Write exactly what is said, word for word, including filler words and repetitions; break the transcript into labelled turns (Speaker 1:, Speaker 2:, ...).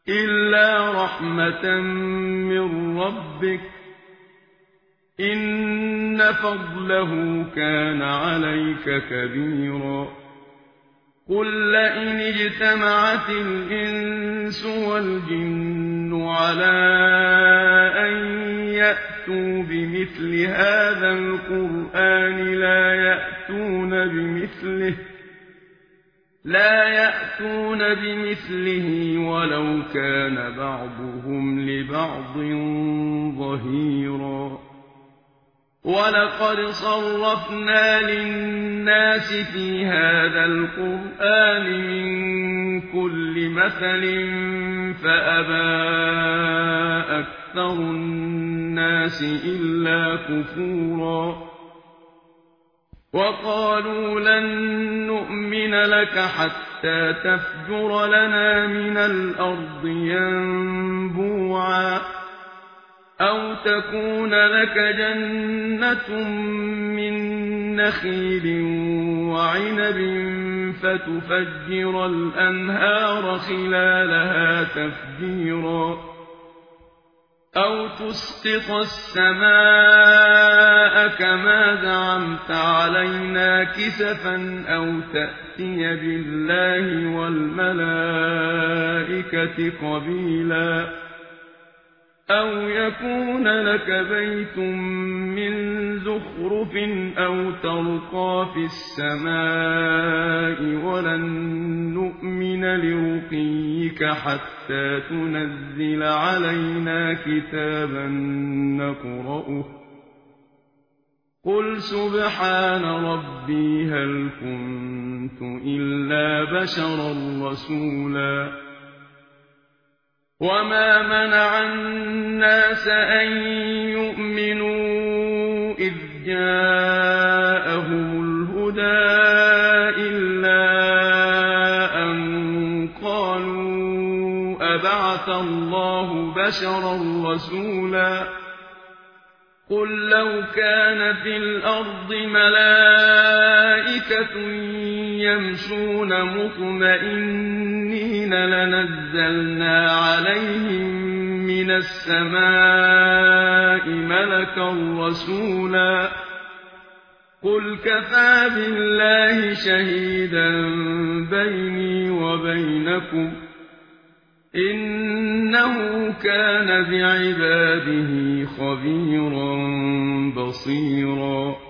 Speaker 1: إلا رحمة من ربك إن فضله كان عليك كبيرا قل لئن اجتمعت الإنس والجن على أن يأتوا بمثل هذا القرآن لا يأتون بمثله لا يأتون بمثله ولو كان بعضهم لبعض ظهيرا ولقد صرفنا للناس في هذا القرآن من كل مثل فأبى أكثر الناس إلا كفورا وقالوا لن نؤمن لك حتى تفجر لنا من الأرض ينبوعا أو تكون لك جنة من نخيل وعنب فتفجر الأنهار خلالها تفجيرا أو تسقط السماء كما زعمت علينا كسفا أو تأتي بالله والملائكة قبيلا أو يكون لك بيت من زخرف أو ترقى في السماء ولن نؤمن لرقيك حتى تنزل علينا كتابا نقرأه قل سبحان ربي هل كنت إلا بشرا رسولا وما منع الناس أن يؤمنوا إذ جاءهم الهدى إلا أن قالوا أبعث الله بشرا رسولا قل لو كان في الأرض ملائكة يمشون مطمئنين لنزلنا عليهم من السماء ملكا رسولا قل كفى بالله شهيدا بيني وبينكم إنه كان بعباده خبيرا بصيرا